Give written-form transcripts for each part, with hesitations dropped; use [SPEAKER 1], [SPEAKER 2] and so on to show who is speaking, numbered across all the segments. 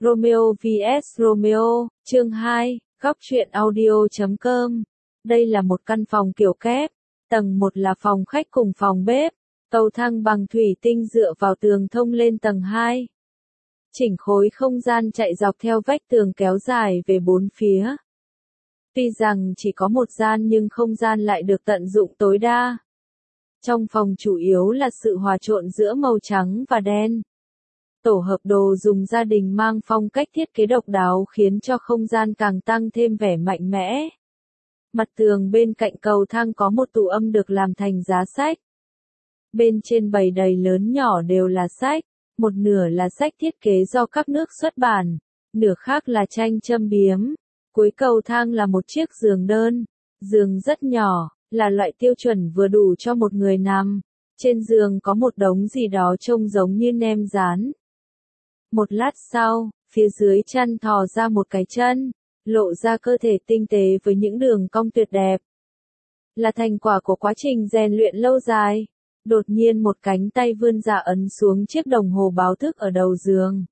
[SPEAKER 1] Romeo vs Romeo, chương 2, góc truyện audio.com. Đây là một căn phòng kiểu kép, tầng 1 là phòng khách cùng phòng bếp, cầu thang bằng thủy tinh dựa vào tường thông lên tầng 2. Chỉnh khối không gian chạy dọc theo vách tường kéo dài về bốn phía. Tuy rằng chỉ có một gian nhưng không gian lại được tận dụng tối đa. Trong phòng chủ yếu là sự hòa trộn giữa màu trắng và đen. Tổ hợp đồ dùng gia đình mang phong cách thiết kế độc đáo khiến cho không gian càng tăng thêm vẻ mạnh mẽ. Mặt tường bên cạnh cầu thang có một tủ âm được làm thành giá sách. Bên trên bày đầy lớn nhỏ đều là sách, một nửa là sách thiết kế do các nước xuất bản, nửa khác là tranh châm biếm. Cuối cầu thang là một chiếc giường đơn, giường rất nhỏ, là loại tiêu chuẩn vừa đủ cho một người nằm. Trên giường có một đống gì đó trông giống như nem rán. Một lát sau, phía dưới chăn thò ra một cái chân, lộ ra cơ thể tinh tế với những đường cong tuyệt đẹp. Là thành quả của quá trình rèn luyện lâu dài. Đột nhiên một cánh tay vươn ra ấn xuống chiếc đồng hồ báo thức ở đầu giường.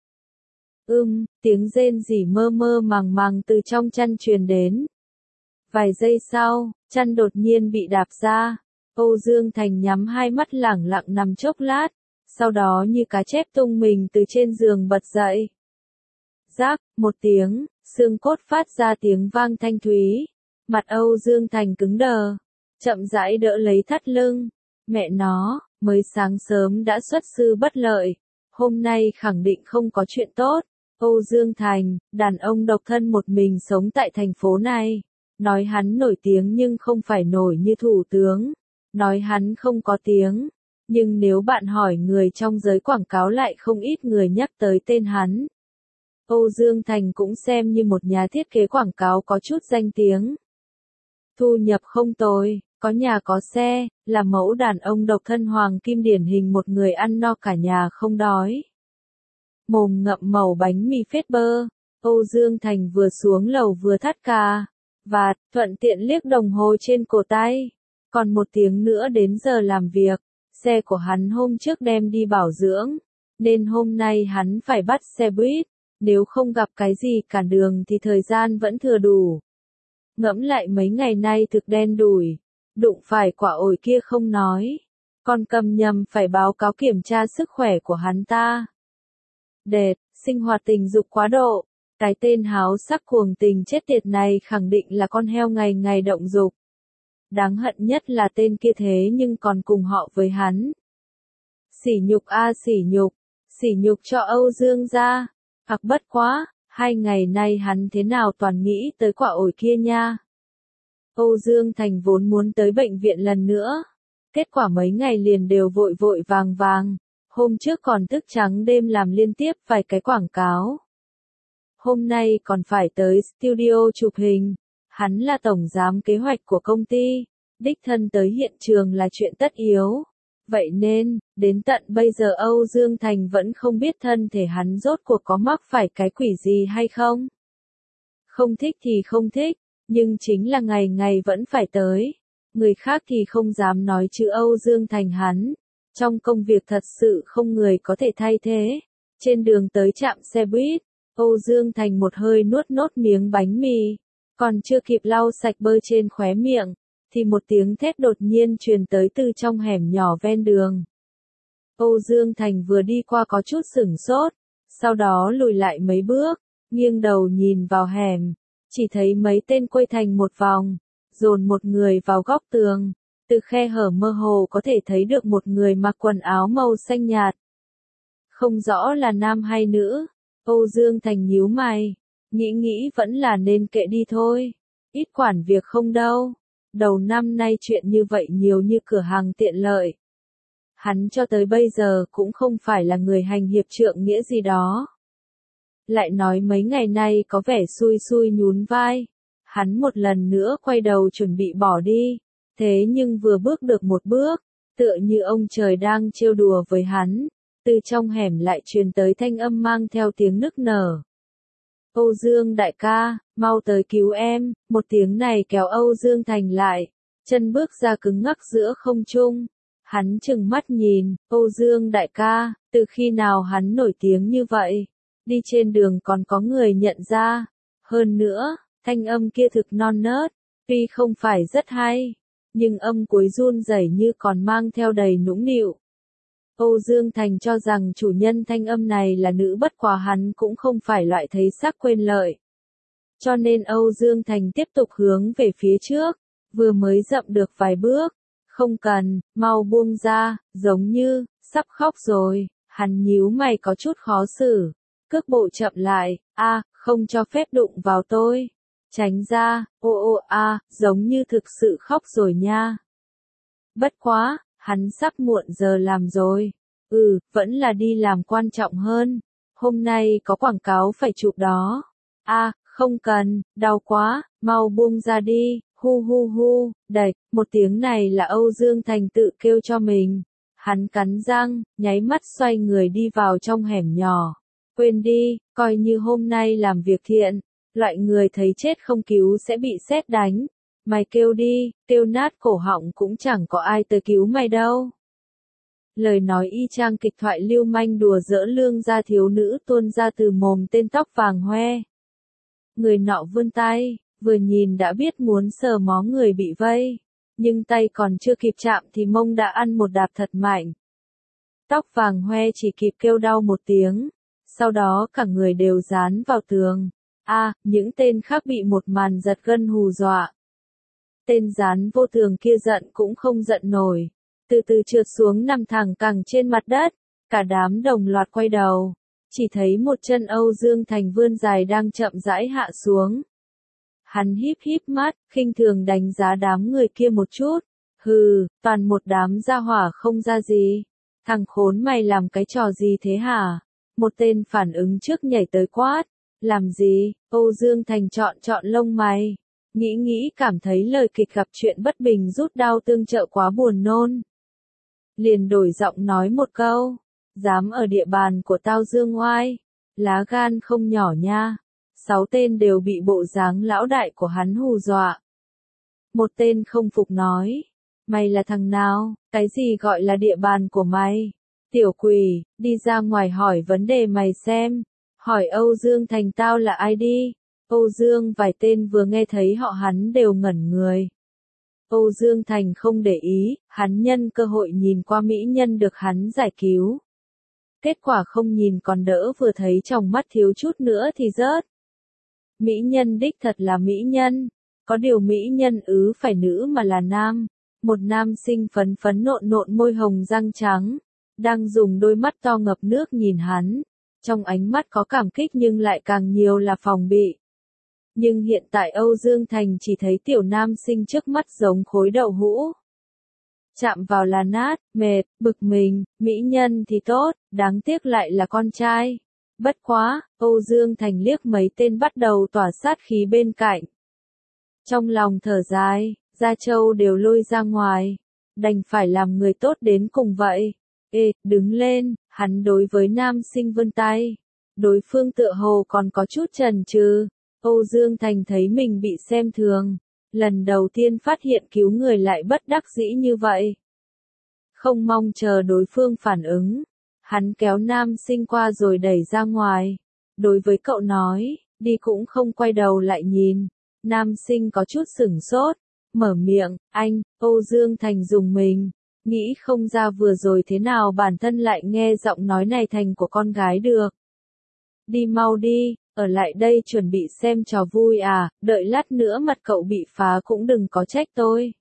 [SPEAKER 1] Tiếng rên rỉ mơ mơ màng màng từ trong chăn truyền đến. Vài giây sau, chăn đột nhiên bị đạp ra. Âu Dương Thành nhắm hai mắt lẳng lặng nằm chốc lát, sau đó như cá chép tung mình từ trên giường bật dậy. Rác, một tiếng, xương cốt phát ra tiếng vang thanh thúy. Mặt Âu Dương Thành cứng đờ, chậm rãi đỡ lấy thắt lưng. Mẹ nó, mới sáng sớm đã xuất sư bất lợi, hôm nay khẳng định không có chuyện tốt. Âu Dương Thành, đàn ông độc thân một mình sống tại thành phố này. Nói hắn nổi tiếng nhưng không phải nổi như thủ tướng. Nói hắn không có tiếng. Nhưng nếu bạn hỏi người trong giới quảng cáo lại không ít người nhắc tới tên hắn. Âu Dương Thành cũng xem như một nhà thiết kế quảng cáo có chút danh tiếng. Thu nhập không tồi, có nhà có xe, là mẫu đàn ông độc thân hoàng kim điển hình, một người ăn no cả nhà không đói. Mồm ngậm mẩu bánh mì phết bơ, Âu Dương Thành vừa xuống lầu vừa thắt cà và thuận tiện liếc đồng hồ trên cổ tay. Còn một tiếng nữa đến giờ làm việc, xe của hắn hôm trước đem đi bảo dưỡng, nên hôm nay hắn phải bắt xe buýt, nếu không gặp cái gì cản đường thì thời gian vẫn thừa đủ. Ngẫm lại mấy ngày nay thực đen đủi, đụng phải quả ổi kia không nói, còn cầm nhầm phải báo cáo kiểm tra sức khỏe của hắn ta. Đệt, sinh hoạt tình dục quá độ, cái tên háo sắc cuồng tình chết tiệt này khẳng định là con heo ngày ngày động dục. Đáng hận nhất là tên kia thế nhưng còn cùng họ với hắn. Sỉ nhục a sỉ nhục cho Âu Dương gia. Hoặc bất quá, 2 ngày nay hắn thế nào toàn nghĩ tới quả ổi kia nha. Âu Dương Thành vốn muốn tới bệnh viện lần nữa. Kết quả mấy ngày liền đều vội vội vàng vàng. Hôm trước còn thức trắng đêm làm liên tiếp vài cái quảng cáo. Hôm nay còn phải tới studio chụp hình. Hắn là tổng giám kế hoạch của công ty. Đích thân tới hiện trường là chuyện tất yếu. Vậy nên, đến tận bây giờ Âu Dương Thành vẫn không biết thân thể hắn rốt cuộc có mắc phải cái quỷ gì hay không. Không thích thì không thích, nhưng chính là ngày ngày vẫn phải tới. Người khác thì không dám nói chứ Âu Dương Thành hắn. Trong công việc thật sự không người có thể thay thế. Trên đường tới trạm xe buýt, Âu Dương Thành một hơi nuốt nốt miếng bánh mì. Còn chưa kịp lau sạch bơ trên khóe miệng, thì một tiếng thét đột nhiên truyền tới từ trong hẻm nhỏ ven đường. Âu Dương Thành vừa đi qua có chút sửng sốt, sau đó lùi lại mấy bước, nghiêng đầu nhìn vào hẻm, chỉ thấy mấy tên quây thành một vòng, dồn một người vào góc tường, từ khe hở mơ hồ có thể thấy được một người mặc quần áo màu xanh nhạt. Không rõ là nam hay nữ, Âu Dương Thành nhíu mày, nghĩ vẫn là nên kệ đi thôi, ít quản việc không đâu. Đầu năm nay chuyện như vậy nhiều như cửa hàng tiện lợi. Hắn cho tới bây giờ cũng không phải là người hành hiệp trượng nghĩa gì đó. Lại nói mấy ngày nay có vẻ xui xui nhún vai. Hắn một lần nữa quay đầu chuẩn bị bỏ đi. Thế nhưng vừa bước được một bước, tựa như ông trời đang trêu đùa với hắn. Từ trong hẻm lại truyền tới thanh âm mang theo tiếng nức nở. Âu Dương đại ca, mau tới cứu em, một tiếng này kéo Âu Dương Thành lại, chân bước ra cứng ngắc giữa không trung. Hắn trừng mắt nhìn, Âu Dương đại ca, từ khi nào hắn nổi tiếng như vậy? đi trên đường còn có người nhận ra. Hơn nữa, thanh âm kia thực non nớt, tuy không phải rất hay, nhưng âm cuối run rẩy như còn mang theo đầy nũng nịu. Âu Dương Thành cho rằng chủ nhân thanh âm này là nữ, bất quá hắn cũng không phải loại thấy sắc quên lợi. Cho nên Âu Dương Thành tiếp tục hướng về phía trước, vừa mới dậm được vài bước. Không cần, mau buông ra, giống như, sắp khóc rồi, hắn nhíu mày có chút khó xử. Cước bộ chậm lại, không cho phép đụng vào tôi. Tránh ra, giống như thực sự khóc rồi nha. Bất quá, hắn sắp muộn giờ làm rồi. Vẫn là đi làm quan trọng hơn. Hôm nay có quảng cáo phải chụp đó. Không cần, đau quá, mau buông ra đi, hu, đẩy, một tiếng này là Âu Dương Thành tự kêu cho mình. Hắn cắn răng, nháy mắt xoay người đi vào trong hẻm nhỏ. Quên đi, coi như hôm nay làm việc thiện, loại người thấy chết không cứu sẽ bị sét đánh. Mày kêu đi, kêu nát cổ họng cũng chẳng có ai tới cứu mày đâu. Lời nói y chang kịch thoại lưu manh đùa giỡn lương gia thiếu nữ tuôn ra từ mồm tên tóc vàng hoe. Người nọ vươn tay, vừa nhìn đã biết muốn sờ mó người bị vây, nhưng tay còn chưa kịp chạm thì mông đã ăn một đạp thật mạnh. Tóc vàng hoe chỉ kịp kêu đau một tiếng, sau đó cả người đều dán vào tường. Những tên khác bị một màn giật gân hù dọa. Tên dán vô tường kia giận cũng không giận nổi, từ từ trượt xuống nằm thẳng cẳng trên mặt đất, cả đám đồng loạt quay đầu, chỉ thấy một chân Âu Dương Thành vươn dài đang chậm rãi hạ xuống. Hắn híp mắt, khinh thường đánh giá đám người kia một chút. Toàn một đám gia hỏa không ra gì. Thằng khốn mày làm cái trò gì thế hả? Một tên phản ứng trước nhảy tới quát. Làm gì? Âu Dương Thành chọn lông mày. Nghĩ cảm thấy lời kịch gặp chuyện bất bình rút đau tương trợ quá buồn nôn. Liền đổi giọng nói một câu. Dám ở địa bàn của tao dương oai. Lá gan không nhỏ nha. 6 tên đều bị bộ dáng lão đại của hắn hù dọa. Một tên không phục nói. Mày là thằng nào? Cái gì gọi là địa bàn của mày? Tiểu quỷ, đi ra ngoài hỏi vấn đề mày xem. Hỏi Âu Dương Thành tao là ai đi? Âu Dương vài tên vừa nghe thấy họ hắn đều ngẩn người. Âu Dương Thành không để ý, hắn nhân cơ hội nhìn qua mỹ nhân được hắn giải cứu. Kết quả không nhìn còn đỡ, vừa thấy trong mắt thiếu chút nữa thì rớt. Mỹ nhân đích thật là mỹ nhân, có điều mỹ nhân phải nữ mà là nam. Một nam sinh phấn nộn môi hồng răng trắng, đang dùng đôi mắt to ngập nước nhìn hắn. Trong ánh mắt có cảm kích nhưng lại càng nhiều là phòng bị. Nhưng hiện tại Âu Dương Thành chỉ thấy tiểu nam sinh trước mắt giống khối đậu hũ. Chạm vào là nát, mệt, bực mình, mỹ nhân thì tốt, đáng tiếc lại là con trai. Bất quá, Âu Dương Thành liếc mấy tên bắt đầu tỏa sát khí bên cạnh. Trong lòng thở dài, Gia Châu đều lôi ra ngoài. Đành phải làm người tốt đến cùng vậy. Đứng lên, hắn đối với nam sinh vươn tay. Đối phương tựa hồ còn có chút chần chừ. Âu Dương Thành thấy mình bị xem thường. Lần đầu tiên phát hiện cứu người lại bất đắc dĩ như vậy. Không mong chờ đối phương phản ứng. Hắn kéo nam sinh qua rồi đẩy ra ngoài. Đối với cậu nói, đi cũng không quay đầu lại nhìn. Nam sinh có chút sửng sốt. Mở miệng, anh. Âu Dương Thành dùng mình. Nghĩ không ra vừa rồi thế nào bản thân lại nghe giọng nói này thành của con gái được. Đi mau đi, ở lại đây chuẩn bị xem trò vui à, đợi lát nữa mặt cậu bị phá cũng đừng có trách tôi.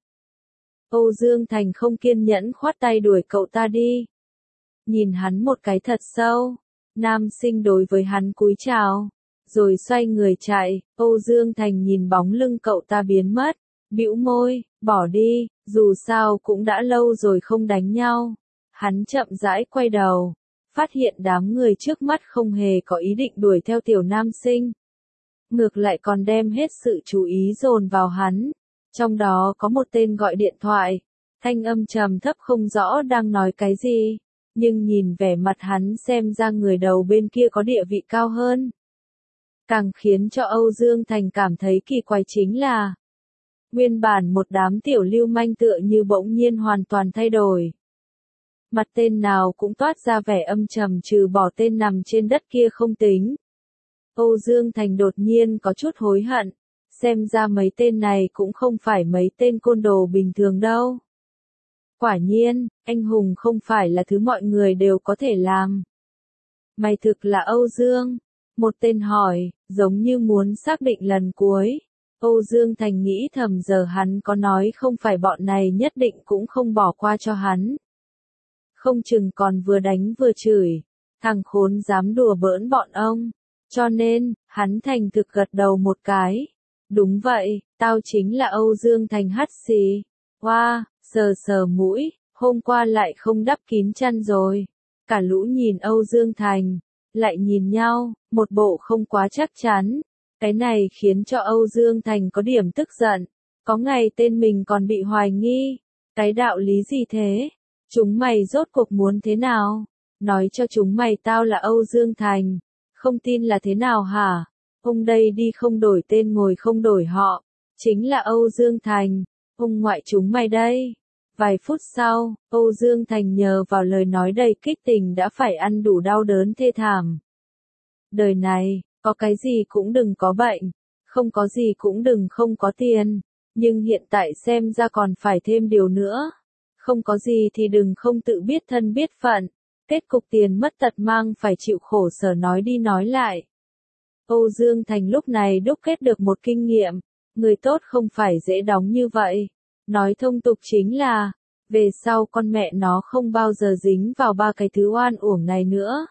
[SPEAKER 1] Âu Dương Thành không kiên nhẫn khoát tay đuổi cậu ta đi. Nhìn hắn một cái thật sâu, nam sinh đối với hắn cúi chào, rồi xoay người chạy. Âu Dương Thành nhìn bóng lưng cậu ta biến mất, bĩu môi, bỏ đi, dù sao cũng đã lâu rồi không đánh nhau. Hắn chậm rãi quay đầu, phát hiện đám người trước mắt không hề có ý định đuổi theo tiểu nam sinh. Ngược lại còn đem hết sự chú ý dồn vào hắn. Trong đó có một tên gọi điện thoại, thanh âm trầm thấp không rõ đang nói cái gì, nhưng nhìn vẻ mặt hắn xem ra người đầu bên kia có địa vị cao hơn. Càng khiến cho Âu Dương Thành cảm thấy kỳ quái chính là, nguyên bản một đám tiểu lưu manh tựa như bỗng nhiên hoàn toàn thay đổi. Mặt tên nào cũng toát ra vẻ âm trầm trừ bỏ tên nằm trên đất kia không tính. Âu Dương Thành đột nhiên có chút hối hận, xem ra mấy tên này cũng không phải mấy tên côn đồ bình thường đâu. Quả nhiên, anh hùng không phải là thứ mọi người đều có thể làm. Mày thực là Âu Dương? Một tên hỏi, giống như muốn xác định lần cuối. Âu Dương Thành nghĩ thầm giờ hắn có nói không phải bọn này nhất định cũng không bỏ qua cho hắn. Không chừng còn vừa đánh vừa chửi, thằng khốn dám đùa bỡn bọn ông. Cho nên, hắn thành thực gật đầu một cái. Đúng vậy, tao chính là Âu Dương Thành hắt xì. Wow, sờ sờ mũi, hôm qua lại không đắp kín chăn rồi. Cả lũ nhìn Âu Dương Thành, lại nhìn nhau, một bộ không quá chắc chắn. Cái này khiến cho Âu Dương Thành có điểm tức giận. Có ngày tên mình còn bị hoài nghi. Cái đạo lý gì thế? Chúng mày rốt cuộc muốn thế nào? Nói cho chúng mày tao là Âu Dương Thành. Không tin là thế nào hả? Ông đây đi không đổi tên ngồi không đổi họ. Chính là Âu Dương Thành. Ông ngoại chúng mày đây. Vài phút sau, Âu Dương Thành nhờ vào lời nói đầy kích tình đã phải ăn đủ đau đớn thê thảm. Đời này, có cái gì cũng đừng có bệnh, không có gì cũng đừng không có tiền, nhưng hiện tại xem ra còn phải thêm điều nữa. Không có gì thì đừng không tự biết thân biết phận, kết cục tiền mất tật mang phải chịu khổ sở nói đi nói lại. Âu Dương Thành lúc này đúc kết được một kinh nghiệm, người tốt không phải dễ đóng như vậy. Nói thông tục chính là, về sau con mẹ nó không bao giờ dính vào ba cái thứ oan uổng này nữa.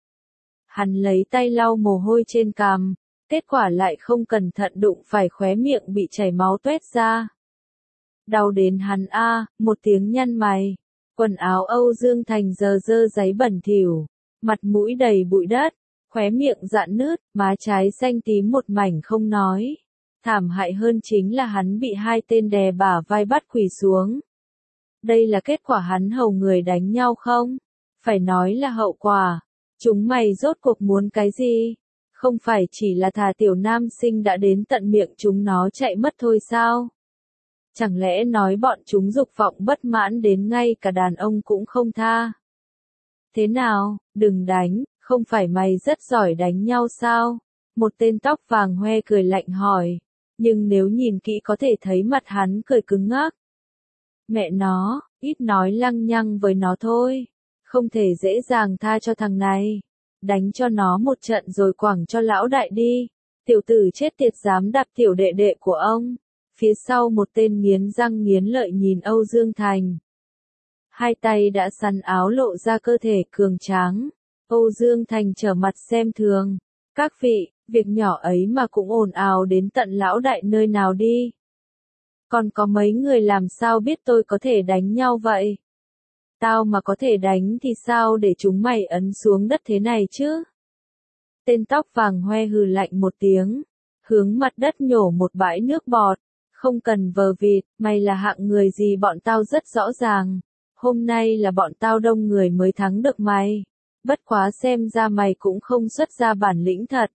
[SPEAKER 1] Hắn lấy tay lau mồ hôi trên cằm, kết quả lại không cẩn thận đụng phải khóe miệng bị chảy máu tuét ra. Đau đến hắn một tiếng nhăn mày. Quần áo Âu Dương Thành giờ dơ giấy bẩn thỉu, mặt mũi đầy bụi đất, khóe miệng rạn nứt, má trái xanh tím một mảnh không nói. Thảm hại hơn chính là hắn bị hai tên đè bả vai bắt quỳ xuống. Đây là kết quả hắn hầu người đánh nhau không? Phải nói là hậu quả. Chúng mày rốt cuộc muốn cái gì? Không phải chỉ là thà tiểu nam sinh đã đến tận miệng chúng nó chạy mất thôi sao? Chẳng lẽ nói bọn chúng dục vọng bất mãn đến ngay cả đàn ông cũng không tha? Thế nào, đừng đánh, không phải mày rất giỏi đánh nhau sao? Một tên tóc vàng hoe cười lạnh hỏi, nhưng nếu nhìn kỹ có thể thấy mặt hắn cười cứng ngắc. Mẹ nó, ít nói lăng nhăng với nó thôi, không thể dễ dàng tha cho thằng này. Đánh cho nó một trận rồi quẳng cho lão đại đi. Tiểu tử chết tiệt dám đạp tiểu đệ đệ của ông. Phía sau một tên nghiến răng nghiến lợi nhìn Âu Dương Thành. Hai tay đã sắn áo lộ ra cơ thể cường tráng. Âu Dương Thành trở mặt xem thường. Các vị, việc nhỏ ấy mà cũng ồn ào đến tận lão đại nơi nào đi. Còn có mấy người làm sao biết tôi có thể đánh nhau vậy? Tao mà có thể đánh thì sao để chúng mày ấn xuống đất thế này chứ? Tên tóc vàng hoe hừ lạnh một tiếng, hướng mặt đất nhổ một bãi nước bọt. Không cần vờ vịt, mày là hạng người gì bọn tao rất rõ ràng. Hôm nay là bọn tao đông người mới thắng được mày. Bất quá xem ra mày cũng không xuất ra bản lĩnh thật.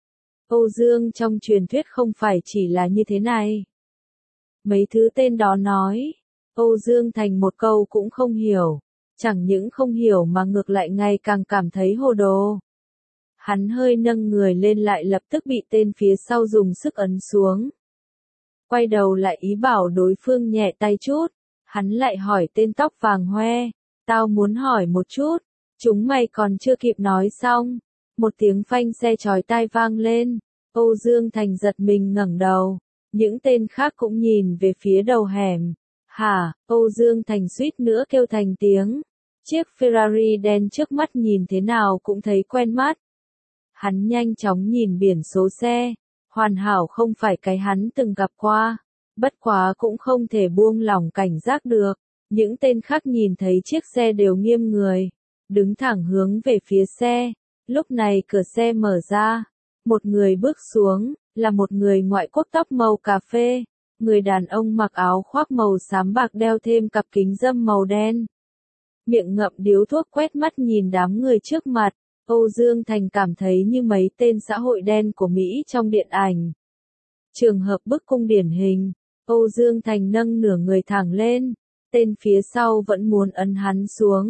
[SPEAKER 1] Âu Dương trong truyền thuyết không phải chỉ là như thế này. Mấy thứ tên đó nói. Âu Dương Thành một câu cũng không hiểu. Chẳng những không hiểu mà ngược lại ngày càng cảm thấy hồ đồ. Hắn hơi nâng người lên lại lập tức bị tên phía sau dùng sức ấn xuống. Quay đầu lại ý bảo đối phương nhẹ tay chút. Hắn lại hỏi tên tóc vàng hoe. Tao muốn hỏi một chút. Chúng mày còn chưa kịp nói xong. Một tiếng phanh xe chói tai vang lên. Âu Dương Thành giật mình ngẩng đầu. Những tên khác cũng nhìn về phía đầu hẻm. Hả, Âu Dương Thành suýt nữa kêu thành tiếng. Chiếc Ferrari đen trước mắt nhìn thế nào cũng thấy quen mắt. Hắn nhanh chóng nhìn biển số xe. Hoàn hảo không phải cái hắn từng gặp qua. Bất quá cũng không thể buông lỏng cảnh giác được. Những tên khác nhìn thấy chiếc xe đều nghiêm người. Đứng thẳng hướng về phía xe. Lúc này cửa xe mở ra. Một người bước xuống, là một người ngoại quốc tóc màu cà phê. Người đàn ông mặc áo khoác màu xám bạc đeo thêm cặp kính râm màu đen. Miệng ngậm điếu thuốc quét mắt nhìn đám người trước mặt. Âu Dương Thành cảm thấy như mấy tên xã hội đen của Mỹ trong điện ảnh. Trường hợp bức cung điển hình. Âu Dương Thành nâng nửa người thẳng lên. Tên phía sau vẫn muốn ấn hắn xuống.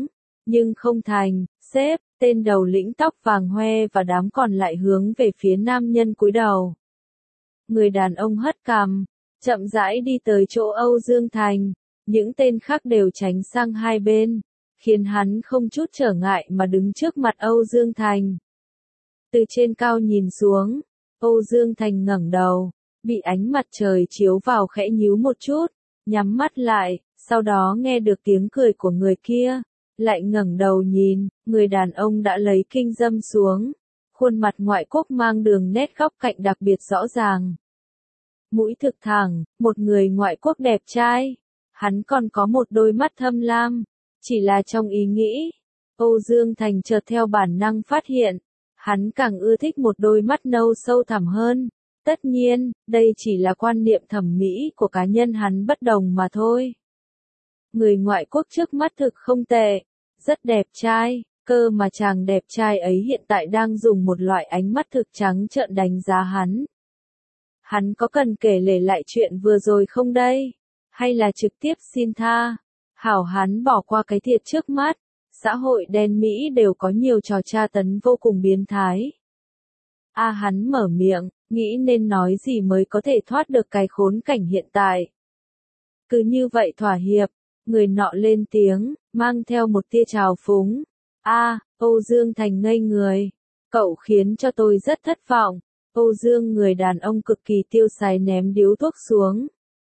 [SPEAKER 1] Nhưng không thành, sếp, tên đầu lĩnh tóc vàng hoe và đám còn lại hướng về phía nam nhân cúi đầu. Người đàn ông hất cằm, chậm rãi đi tới chỗ Âu Dương Thành, những tên khác đều tránh sang hai bên, khiến hắn không chút trở ngại mà đứng trước mặt Âu Dương Thành. Từ trên cao nhìn xuống, Âu Dương Thành ngẩng đầu, bị ánh mặt trời chiếu vào khẽ nhíu một chút, nhắm mắt lại, sau đó nghe được tiếng cười của người kia, lại ngẩng đầu nhìn, người đàn ông đã lấy kinh dâm xuống, khuôn mặt ngoại quốc mang đường nét góc cạnh đặc biệt rõ ràng. Mũi thực thẳng, một người ngoại quốc đẹp trai, hắn còn có một đôi mắt thâm lam, chỉ là trong ý nghĩ, Âu Dương Thành chợt theo bản năng phát hiện, hắn càng ưa thích một đôi mắt nâu sâu thẳm hơn. Tất nhiên, đây chỉ là quan niệm thẩm mỹ của cá nhân hắn bất đồng mà thôi. Người ngoại quốc trước mắt thực không tệ, rất đẹp trai, cơ mà chàng đẹp trai ấy hiện tại đang dùng một loại ánh mắt thực trắng trợn đánh giá hắn. Hắn có cần kể lể lại chuyện vừa rồi không đây? Hay là trực tiếp xin tha? Hảo hắn bỏ qua cái thiệt trước mắt, xã hội đen Mỹ đều có nhiều trò tra tấn vô cùng biến thái. Hắn mở miệng, nghĩ nên nói gì mới có thể thoát được cái khốn cảnh hiện tại. Cứ như vậy thỏa hiệp, người nọ lên tiếng, mang theo một tia trào phúng. Âu Dương Thành ngây người. Cậu khiến cho tôi rất thất vọng. Âu Dương người đàn ông cực kỳ tiêu sái ném điếu thuốc xuống.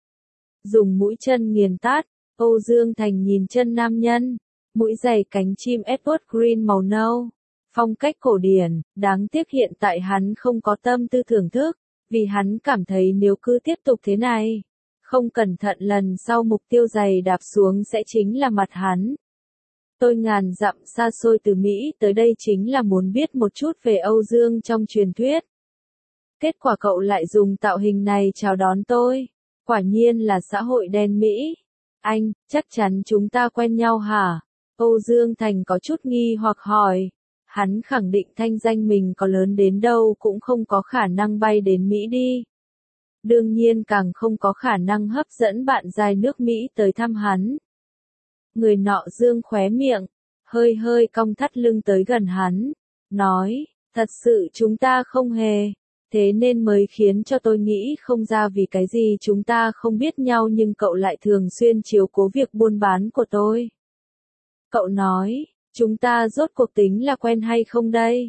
[SPEAKER 1] Dùng mũi chân nghiền tát, Âu Dương Thành nhìn chân nam nhân. Mũi giày cánh chim Edward Green màu nâu. Phong cách cổ điển, đáng tiếc hiện tại hắn không có tâm tư thưởng thức, vì hắn cảm thấy nếu cứ tiếp tục thế này, không cẩn thận lần sau mục tiêu giày đạp xuống sẽ chính là mặt hắn. Tôi ngàn dặm xa xôi từ Mỹ tới đây chính là muốn biết một chút về Âu Dương trong truyền thuyết. Kết quả cậu lại dùng tạo hình này chào đón tôi. Quả nhiên là xã hội đen Mỹ. Anh, chắc chắn chúng ta quen nhau hả? Âu Dương Thành có chút nghi hoặc hỏi. Hắn khẳng định thanh danh mình có lớn đến đâu cũng không có khả năng bay đến Mỹ đi. Đương nhiên càng không có khả năng hấp dẫn bạn giai nước Mỹ tới thăm hắn. Người nọ dương khóe miệng, hơi hơi cong thắt lưng tới gần hắn, nói, thật sự chúng ta không hề, thế nên mới khiến cho tôi nghĩ không ra vì cái gì chúng ta không biết nhau nhưng cậu lại thường xuyên chiếu cố việc buôn bán của tôi. Cậu nói, chúng ta rốt cuộc tính là quen hay không đây?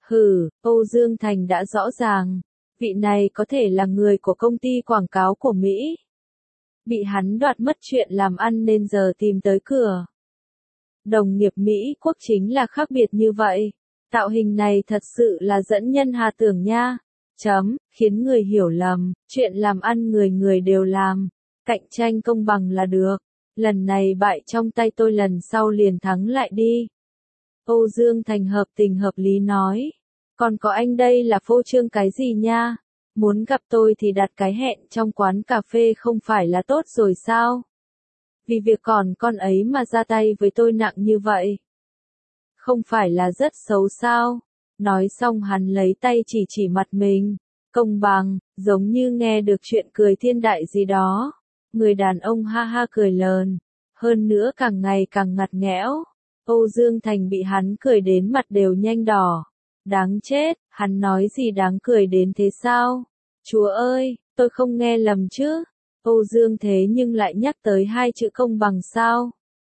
[SPEAKER 1] Âu Dương Thành đã rõ ràng, vị này có thể là người của công ty quảng cáo của Mỹ. Bị hắn đoạt mất chuyện làm ăn nên giờ tìm tới cửa. Đồng nghiệp Mỹ quốc chính là khác biệt như vậy. Tạo hình này thật sự là dẫn nhân hà tưởng nha. Khiến người hiểu lầm, chuyện làm ăn người người đều làm. Cạnh tranh công bằng là được. Lần này bại trong tay tôi lần sau liền thắng lại đi. Âu Dương Thành hợp tình hợp lý nói. Còn có anh đây là phô trương cái gì nha? Muốn gặp tôi thì đặt cái hẹn trong quán cà phê không phải là tốt rồi sao? Vì việc còn con ấy mà ra tay với tôi nặng như vậy. Không phải là rất xấu sao? Nói xong hắn lấy tay chỉ mặt mình. Công bằng, giống như nghe được chuyện cười thiên đại gì đó. Người đàn ông ha ha cười lờn. Hơn nữa càng ngày càng ngặt nghẽo. Âu Dương Thành bị hắn cười đến mặt đều nhanh đỏ. Đáng chết, hắn nói gì đáng cười đến thế sao? Chúa ơi, tôi không nghe lầm chứ? Âu Dương thế nhưng lại nhắc tới hai chữ công bằng sao?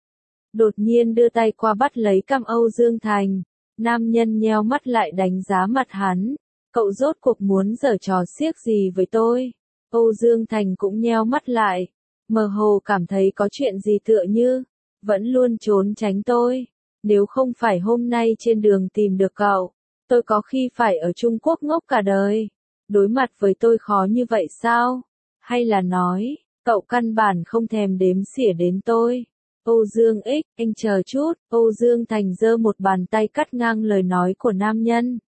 [SPEAKER 1] Đột nhiên đưa tay qua bắt lấy cằm Âu Dương Thành. Nam nhân nheo mắt lại đánh giá mặt hắn. Cậu rốt cuộc muốn giở trò xiếc gì với tôi? Âu Dương Thành cũng nheo mắt lại. Mơ hồ cảm thấy có chuyện gì tựa như vẫn luôn trốn tránh tôi. Nếu không phải hôm nay trên đường tìm được cậu, tôi có khi phải ở Trung Quốc ngốc cả đời. Đối mặt với tôi khó như vậy sao? Hay là nói, cậu căn bản không thèm đếm xỉa đến tôi? Âu Dương X, anh chờ chút. Âu Dương Thành giơ một bàn tay cắt ngang lời nói của nam nhân.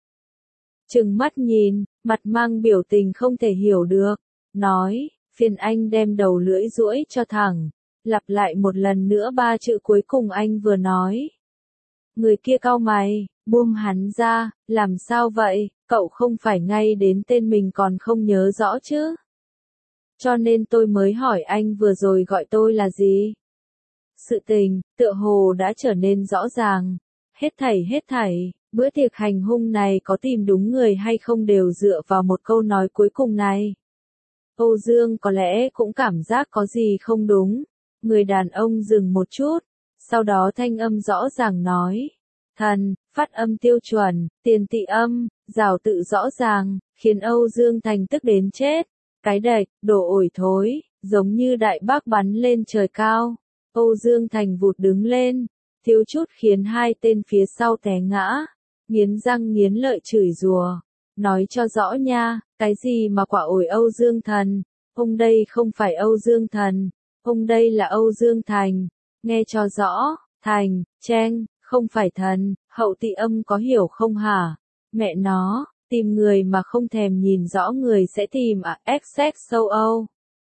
[SPEAKER 1] Trừng mắt nhìn, mặt mang biểu tình không thể hiểu được. Nói, phiền anh đem đầu lưỡi duỗi cho thẳng. Lặp lại một lần nữa ba chữ cuối cùng anh vừa nói. Người kia cau mày, buông hắn ra, làm sao vậy, cậu không phải ngay đến tên mình còn không nhớ rõ chứ? Cho nên tôi mới hỏi anh vừa rồi gọi tôi là gì? Sự tình, tựa hồ đã trở nên rõ ràng. Hết thảy, bữa tiệc hành hung này có tìm đúng người hay không đều dựa vào một câu nói cuối cùng này. Âu Dương có lẽ cũng cảm giác có gì không đúng. Người đàn ông dừng một chút, sau đó thanh âm rõ ràng nói. Thần, phát âm tiêu chuẩn, tiền tị âm, rào tự rõ ràng, khiến Âu Dương Thành tức đến chết. Cái đạch, đồ ổi thối, giống như đại bác bắn lên trời cao. Âu Dương Thành vụt đứng lên, thiếu chút khiến hai tên phía sau té ngã, nghiến răng nghiến lợi chửi rủa. Nói cho rõ nha, cái gì mà quả ổi Âu Dương Thần, ông đây không phải Âu Dương Thần, ông đây là Âu Dương Thành, nghe cho rõ, Thành, Chen, không phải thần, hậu tị âm có hiểu không hả? Mẹ nó, tìm người mà không thèm nhìn rõ người sẽ tìm à XXOO.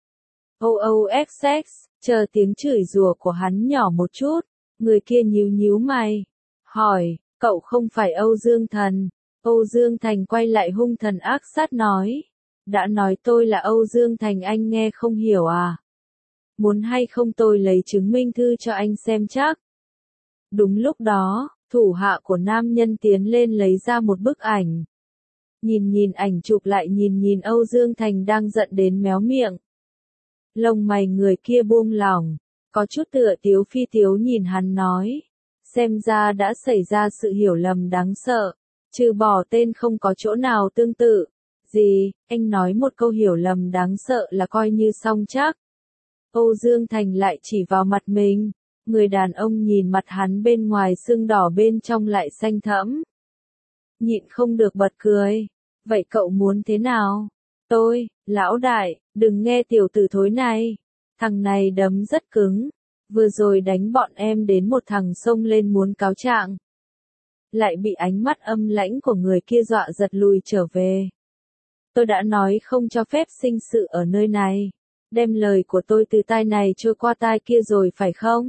[SPEAKER 1] OOXX, chờ tiếng chửi rủa của hắn nhỏ một chút, người kia nhíu mày, hỏi, cậu không phải Âu Dương Thần. Âu Dương Thành quay lại hung thần ác sát nói, đã nói tôi là Âu Dương Thành anh nghe không hiểu à? Muốn hay không tôi lấy chứng minh thư cho anh xem chắc. Đúng lúc đó, thủ hạ của nam nhân tiến lên lấy ra một bức ảnh. Nhìn ảnh chụp lại nhìn Âu Dương Thành đang giận đến méo miệng. Lông mày người kia buông lỏng, có chút tựa tiếu phi tiếu nhìn hắn nói. Xem ra đã xảy ra sự hiểu lầm đáng sợ, trừ bỏ tên không có chỗ nào tương tự. Gì, anh nói một câu hiểu lầm đáng sợ là coi như xong chắc. Âu Dương Thành lại chỉ vào mặt mình, người đàn ông nhìn mặt hắn bên ngoài sưng đỏ bên trong lại xanh thẫm. Nhịn không được bật cười, vậy cậu muốn thế nào? Tôi, lão đại, đừng nghe tiểu tử thối này, thằng này đấm rất cứng, vừa rồi đánh bọn em đến một thằng xông lên muốn cáo trạng. Lại bị ánh mắt âm lãnh của người kia dọa giật lùi trở về. Tôi đã nói không cho phép sinh sự ở nơi này, đem lời của tôi từ tai này trôi qua tai kia rồi phải không?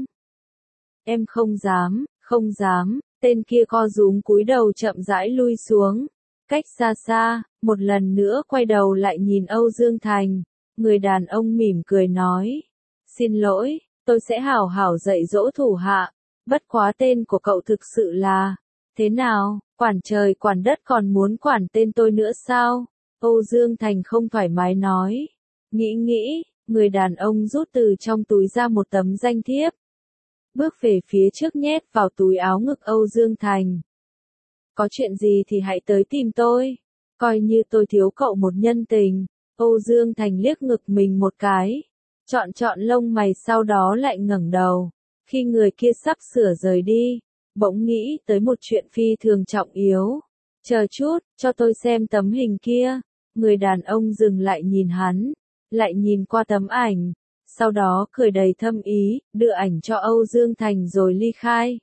[SPEAKER 1] Em không dám, tên kia co rúm cúi đầu chậm rãi lui xuống. Cách xa xa, một lần nữa quay đầu lại nhìn Âu Dương Thành, người đàn ông mỉm cười nói. Xin lỗi, tôi sẽ hảo hảo dạy dỗ thủ hạ, bất quá tên của cậu thực sự là, thế nào, quản trời quản đất còn muốn quản tên tôi nữa sao? Âu Dương Thành không thoải mái nói. Nghĩ, người đàn ông rút từ trong túi ra một tấm danh thiếp. Bước về phía trước nhét vào túi áo ngực Âu Dương Thành. Có chuyện gì thì hãy tới tìm tôi, coi như tôi thiếu cậu một nhân tình. Âu Dương Thành liếc ngực mình một cái, chọn lông mày sau đó lại ngẩng đầu. Khi người kia sắp sửa rời đi, bỗng nghĩ tới một chuyện phi thường trọng yếu. Chờ chút, cho tôi xem tấm hình kia. Người đàn ông dừng lại nhìn hắn, lại nhìn qua tấm ảnh, sau đó cười đầy thâm ý, đưa ảnh cho Âu Dương Thành rồi ly khai.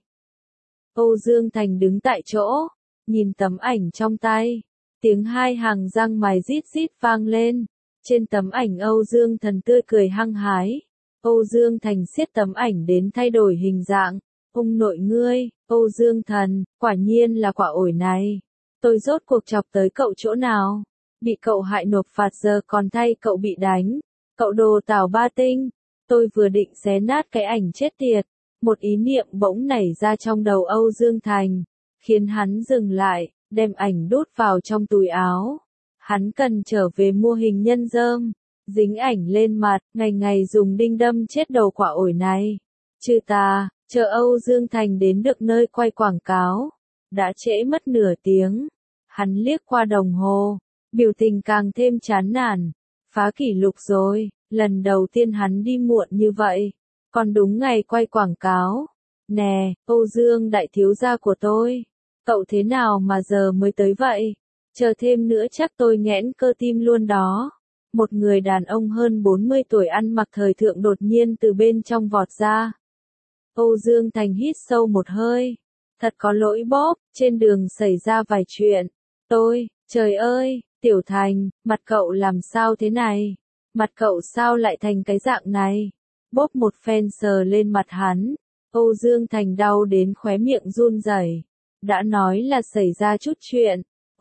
[SPEAKER 1] Âu Dương Thành đứng tại chỗ, nhìn tấm ảnh trong tay, tiếng hai hàng răng mày rít vang lên. Trên tấm ảnh Âu Dương Thần tươi cười hăng hái. Âu Dương Thành siết tấm ảnh đến thay đổi hình dạng. Ông nội ngươi, Âu Dương Thần, quả nhiên là quả ổi này. Tôi rốt cuộc chọc tới cậu chỗ nào? Bị cậu hại nộp phạt giờ còn thay cậu bị đánh. Cậu đồ tảo ba tinh. Tôi vừa định xé nát cái ảnh chết tiệt. Một ý niệm bỗng nảy ra trong đầu Âu Dương Thành, khiến hắn dừng lại, đem ảnh đút vào trong túi áo. Hắn cần trở về mua hình nhân dơm, dính ảnh lên mặt, ngày dùng đinh đâm chết đầu quả ổi này. Chứ ta, chờ Âu Dương Thành đến được nơi quay quảng cáo. Đã trễ mất nửa tiếng. Hắn liếc qua đồng hồ, biểu tình càng thêm chán nản. Phá kỷ lục rồi, lần đầu tiên hắn đi muộn như vậy. Còn đúng ngày quay quảng cáo. Nè, Âu Dương đại thiếu gia của tôi. Cậu thế nào mà giờ mới tới vậy? Chờ thêm nữa chắc tôi nghẽn cơ tim luôn đó. Một người đàn ông hơn 40 tuổi ăn mặc thời thượng đột nhiên từ bên trong vọt ra. Âu Dương Thành hít sâu một hơi. Thật có lỗi bóp, trên đường xảy ra vài chuyện. Trời ơi, Tiểu Thành, mặt cậu làm sao thế này? Mặt cậu sao lại thành cái dạng này? Bóp một phen sờ lên mặt hắn. Âu Dương Thành đau đến khóe miệng run rẩy. Đã nói là xảy ra chút chuyện.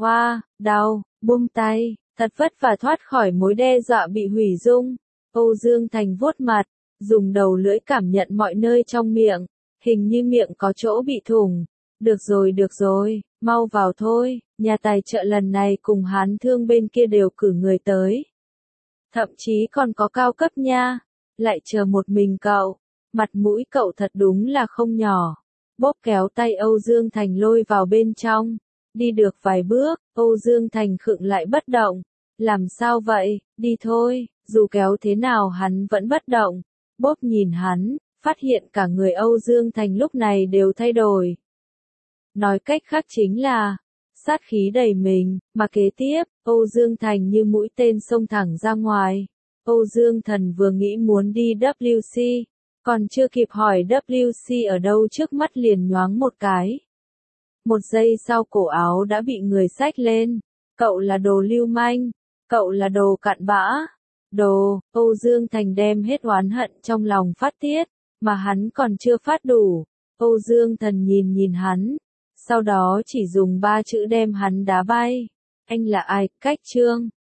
[SPEAKER 1] Đau, buông tay, thật vất vả thoát khỏi mối đe dọa bị hủy dung. Âu Dương Thành vuốt mặt, dùng đầu lưỡi cảm nhận mọi nơi trong miệng, hình như miệng có chỗ bị thủng. Được rồi, mau vào thôi, nhà tài trợ lần này cùng Hán Thương bên kia đều cử người tới. Thậm chí còn có cao cấp nha, lại chờ một mình cậu, mặt mũi cậu thật đúng là không nhỏ. Bốp kéo tay Âu Dương Thành lôi vào bên trong, đi được vài bước, Âu Dương Thành khựng lại bất động. Làm sao vậy, đi thôi, dù kéo thế nào hắn vẫn bất động. Bốp nhìn hắn, phát hiện cả người Âu Dương Thành lúc này đều thay đổi. Nói cách khác chính là, sát khí đầy mình, mà kế tiếp, Âu Dương Thành như mũi tên xông thẳng ra ngoài. Âu Dương Thần vừa nghĩ muốn đi WC, còn chưa kịp hỏi WC ở đâu trước mắt liền nhoáng một cái. Một giây sau cổ áo đã bị người xách lên. Cậu là đồ lưu manh, cậu là đồ cặn bã. Âu Dương Thành đem hết oán hận trong lòng phát tiết, mà hắn còn chưa phát đủ. Âu Dương Thần nhìn hắn, sau đó chỉ dùng 3 chữ đem hắn đá bay. Anh là ai, Cách Trương?